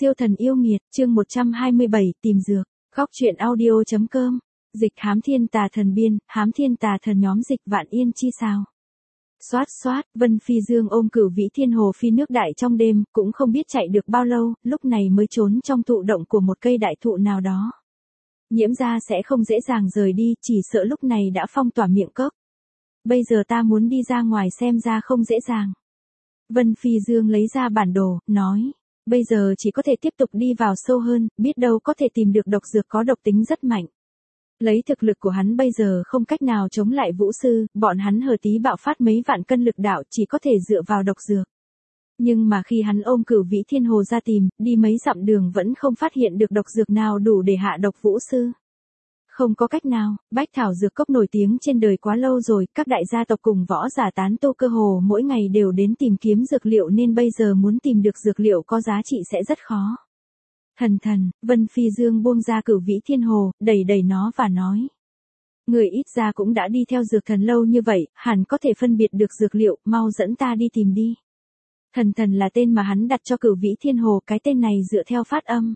Siêu thần yêu nghiệt, chương 127, tìm dược, góc truyện audio.com, dịch hám thiên tà thần biên, hám thiên tà thần nhóm dịch vạn yên chi sao. Xoát xoát, Vân Phi Dương ôm Cửu Vĩ Thiên Hồ phi nước đại trong đêm, cũng không biết chạy được bao lâu, lúc này mới trốn trong thụ động của một cây đại thụ nào đó. Nhiễm ra sẽ không dễ dàng rời đi, chỉ sợ lúc này đã phong tỏa miệng cốc. Bây giờ ta muốn đi ra ngoài xem ra không dễ dàng. Vân Phi Dương lấy ra bản đồ, nói. Bây giờ chỉ có thể tiếp tục đi vào sâu hơn, biết đâu có thể tìm được độc dược có độc tính rất mạnh. Lấy thực lực của hắn bây giờ không cách nào chống lại vũ sư, bọn hắn hờ tí bạo phát mấy vạn cân lực đạo chỉ có thể dựa vào độc dược. Nhưng mà khi hắn ôm Cửu Vĩ Thiên Hồ ra tìm, đi mấy dặm đường vẫn không phát hiện được độc dược nào đủ để hạ độc vũ sư. Không có cách nào, bách thảo dược cốc nổi tiếng trên đời quá lâu rồi, các đại gia tộc cùng võ giả tán tu cơ hồ mỗi ngày đều đến tìm kiếm dược liệu nên bây giờ muốn tìm được dược liệu có giá trị sẽ rất khó. Thần, Vân Phi Dương buông ra Cửu Vĩ Thiên Hồ, đẩy nó và nói. Người ít ra cũng đã đi theo dược thần lâu như vậy, hẳn có thể phân biệt được dược liệu, mau dẫn ta đi tìm đi. Thần là tên mà hắn đặt cho Cửu Vĩ Thiên Hồ, cái tên này dựa theo phát âm.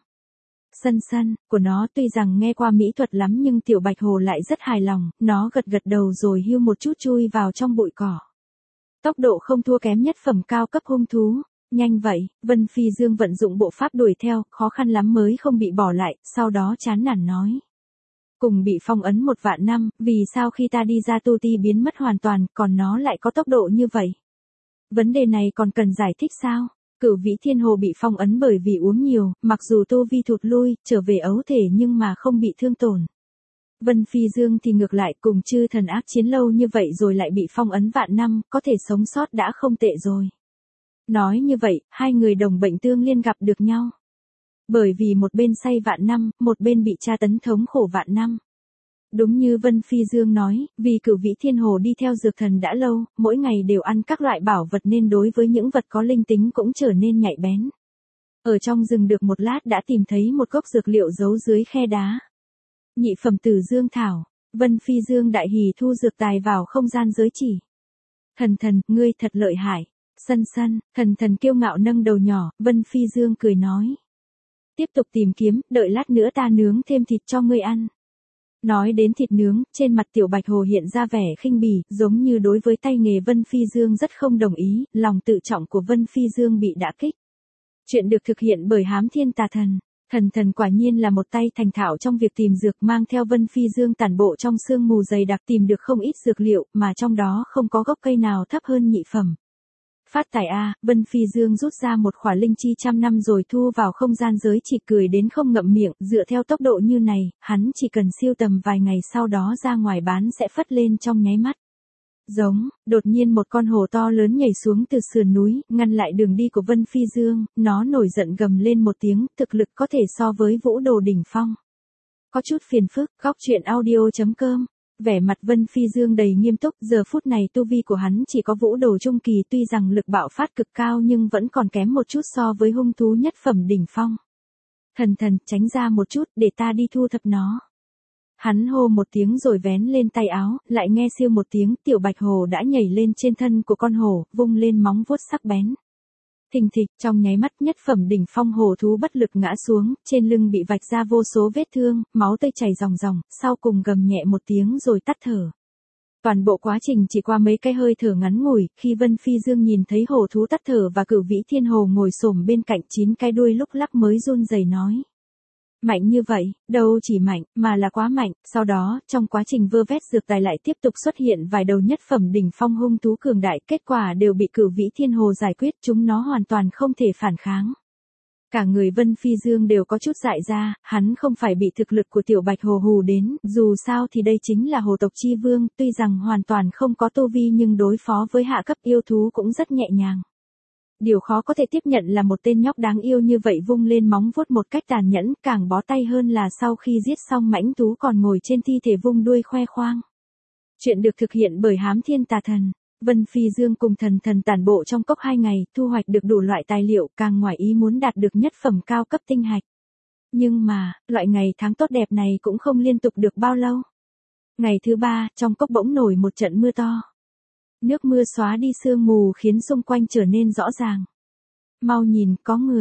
Sân của nó tuy rằng nghe qua mỹ thuật lắm nhưng tiểu bạch hồ lại rất hài lòng, nó gật đầu rồi hiu một chút chui vào trong bụi cỏ. Tốc độ không thua kém nhất phẩm cao cấp hung thú. Nhanh vậy, Vân Phi Dương vận dụng bộ pháp đuổi theo, khó khăn lắm mới không bị bỏ lại, sau đó chán nản nói. Cùng bị phong ấn 1 vạn năm, vì sao khi ta đi ra tu ti biến mất hoàn toàn, còn nó lại có tốc độ như vậy? Vấn đề này còn cần giải thích sao? Cửu Vĩ Thiên Hồ bị phong ấn bởi vì uống nhiều, mặc dù tu vi thụt lui, trở về ấu thể nhưng mà không bị thương tổn. Vân Phi Dương thì ngược lại, cùng chư thần ác chiến lâu như vậy rồi lại bị phong ấn vạn năm, có thể sống sót đã không tệ rồi. Nói như vậy, hai người đồng bệnh tương liên gặp được nhau. Bởi vì một bên say vạn năm, một bên bị tra tấn thống khổ vạn năm. Đúng như Vân Phi Dương nói, vì Cửu Vĩ Thiên Hồ đi theo dược thần đã lâu, mỗi ngày đều ăn các loại bảo vật nên đối với những vật có linh tính cũng trở nên nhạy bén. Ở trong rừng được một lát đã tìm thấy một gốc dược liệu giấu dưới khe đá. Nhị phẩm Tử Dương Thảo, Vân Phi Dương đại hỉ thu dược tài vào không gian giới chỉ. Thần, ngươi thật lợi hại. Sân, thần kiêu ngạo nâng đầu nhỏ, Vân Phi Dương cười nói. Tiếp tục tìm kiếm, đợi lát nữa ta nướng thêm thịt cho ngươi ăn. Nói đến thịt nướng, trên mặt tiểu bạch hồ hiện ra vẻ khinh bỉ, giống như đối với tay nghề Vân Phi Dương rất không đồng ý, lòng tự trọng của Vân Phi Dương bị đả kích. Chuyện được thực hiện bởi hám thiên tà thần. Thần quả nhiên là một tay thành thạo trong việc tìm dược, mang theo Vân Phi Dương tản bộ trong sương mù dày đặc tìm được không ít dược liệu, mà trong đó không có gốc cây nào thấp hơn nhị phẩm. Phát tài a, Vân Phi Dương rút ra một khỏa linh chi 100 năm rồi thu vào không gian giới chỉ, cười đến không ngậm miệng, dựa theo tốc độ như này, hắn chỉ cần siêu tầm vài ngày sau đó ra ngoài bán sẽ phất lên trong nháy mắt. Đột nhiên một con hổ to lớn nhảy xuống từ sườn núi, ngăn lại đường đi của Vân Phi Dương, nó nổi giận gầm lên một tiếng, thực lực có thể so với vũ đồ đỉnh phong. Có chút phiền phức, góc truyện audio.com. Vẻ mặt Vân Phi Dương đầy nghiêm túc, giờ phút này tu vi của hắn chỉ có vũ đồ trung kỳ, tuy rằng lực bạo phát cực cao nhưng vẫn còn kém một chút so với hung thú nhất phẩm đỉnh phong. Thần, tránh ra một chút, để ta đi thu thập nó. Hắn hô một tiếng rồi vén lên tay áo, lại nghe siêu một tiếng, tiểu bạch hồ đã nhảy lên trên thân của con hổ, vung lên móng vuốt sắc bén. Thình thịch, trong nháy mắt nhất phẩm đỉnh phong hổ thú bất lực ngã xuống, trên lưng bị vạch ra vô số vết thương, máu tươi chảy ròng, sau cùng gầm nhẹ một tiếng rồi tắt thở. Toàn bộ quá trình chỉ qua mấy cái hơi thở ngắn ngủi, khi Vân Phi Dương nhìn thấy hổ thú tắt thở và Cửu Vĩ Thiên Hồ ngồi xổm bên cạnh 9 cái đuôi lúc lắc mới run rẩy nói. Mạnh như vậy, đâu chỉ mạnh, mà là quá mạnh. Sau đó, trong quá trình vơ vét dược tài lại tiếp tục xuất hiện vài đầu nhất phẩm đỉnh phong hung thú cường đại, kết quả đều bị Cửu Vĩ Thiên Hồ giải quyết, chúng nó hoàn toàn không thể phản kháng. Cả người Vân Phi Dương đều có chút dại ra, hắn không phải bị thực lực của tiểu bạch hồ hù đến, dù sao thì đây chính là hồ tộc chi vương, tuy rằng hoàn toàn không có tu vi nhưng đối phó với hạ cấp yêu thú cũng rất nhẹ nhàng. Điều khó có thể tiếp nhận là một tên nhóc đáng yêu như vậy vung lên móng vuốt một cách tàn nhẫn, càng bó tay hơn là sau khi giết xong mãnh thú còn ngồi trên thi thể vung đuôi khoe khoang. Chuyện được thực hiện bởi hám thiên tà thần. Vân Phi Dương cùng thần tản bộ trong cốc 2 ngày, thu hoạch được đủ loại tài liệu, càng ngoài ý muốn đạt được nhất phẩm cao cấp tinh hạch. Nhưng mà, loại ngày tháng tốt đẹp này cũng không liên tục được bao lâu. Ngày thứ 3, trong cốc bỗng nổi một trận mưa to. Nước mưa xóa đi sương mù khiến xung quanh trở nên rõ ràng. Mau nhìn, có người.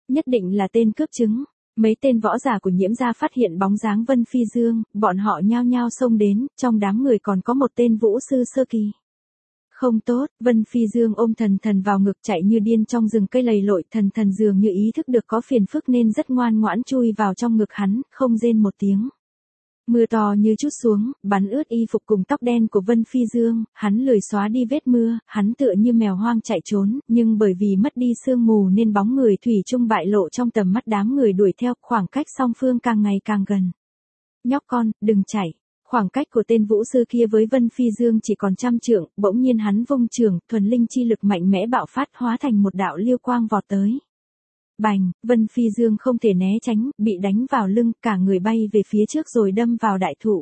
Nhất định là tên cướp trứng. Mấy tên võ giả của Nhiễm gia phát hiện bóng dáng Vân Phi Dương, bọn họ nhao nhao xông đến, trong đám người còn có một tên vũ sư sơ kỳ. Không tốt, Vân Phi Dương ôm Thần Thần vào ngực chạy như điên trong rừng cây lầy lội, Thần Thần dường như ý thức được có phiền phức nên rất ngoan ngoãn chui vào trong ngực hắn, không rên một tiếng. Mưa to như trút xuống, bắn ướt y phục cùng tóc đen của Vân Phi Dương, hắn lười xóa đi vết mưa, hắn tựa như mèo hoang chạy trốn, nhưng bởi vì mất đi sương mù nên bóng người thủy chung bại lộ trong tầm mắt đám người đuổi theo, khoảng cách song phương càng ngày càng gần. Nhóc con, đừng chạy. Khoảng cách của tên vũ sư kia với Vân Phi Dương chỉ còn 100 trượng, bỗng nhiên hắn vung trường, thuần linh chi lực mạnh mẽ bạo phát hóa thành một đạo liêu quang vọt tới. Bành, Vân Phi Dương không thể né tránh, bị đánh vào lưng, cả người bay về phía trước rồi đâm vào đại thụ.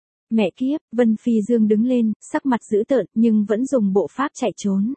Mẹ kiếp, Vân Phi Dương đứng lên, sắc mặt dữ tợn, nhưng vẫn dùng bộ pháp chạy trốn.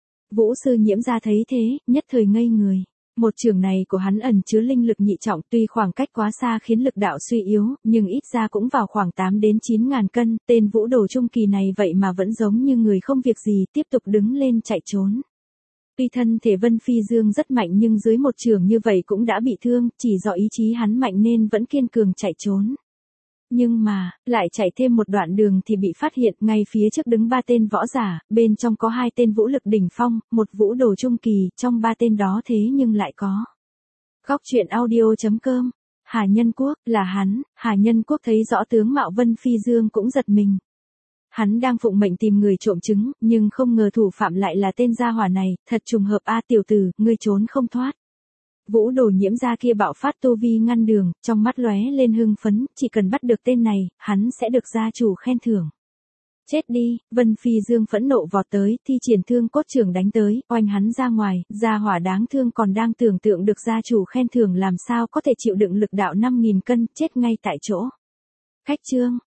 Vũ sư Nhiễm gia thấy thế, nhất thời ngây người. Một trường này của hắn ẩn chứa linh lực nhị trọng, tuy khoảng cách quá xa khiến lực đạo suy yếu, nhưng ít ra cũng vào khoảng 8 đến 9 ngàn cân, tên vũ đồ trung kỳ này vậy mà vẫn giống như người không việc gì, tiếp tục đứng lên chạy trốn. Tuy thân thể Vân Phi Dương rất mạnh nhưng dưới một trường như vậy cũng đã bị thương, chỉ do ý chí hắn mạnh nên vẫn kiên cường chạy trốn. Nhưng mà, lại chạy thêm một đoạn đường thì bị phát hiện, ngay phía trước đứng 3 tên võ giả, bên trong có 2 tên vũ lực đỉnh phong, một vũ đồ trung kỳ, trong 3 tên đó thế nhưng lại có. Góc truyện audio.com, Hà Nhân Quốc, là hắn. Hà Nhân Quốc thấy rõ tướng mạo Vân Phi Dương cũng giật mình. Hắn đang phụng mệnh tìm người trộm trứng, nhưng không ngờ thủ phạm lại là tên gia hỏa này, thật trùng hợp a tiểu tử, ngươi trốn không thoát. Vũ đồ Nhiễm gia kia bạo phát tu vi ngăn đường, trong mắt lóe lên hưng phấn, chỉ cần bắt được tên này, hắn sẽ được gia chủ khen thưởng. Chết đi, Vân Phi Dương phẫn nộ vọt tới, thi triển thương cốt trưởng đánh tới, oanh hắn ra ngoài, gia hỏa đáng thương còn đang tưởng tượng được gia chủ khen thưởng làm sao có thể chịu đựng lực đạo 5.000 cân, chết ngay tại chỗ. Khách trương.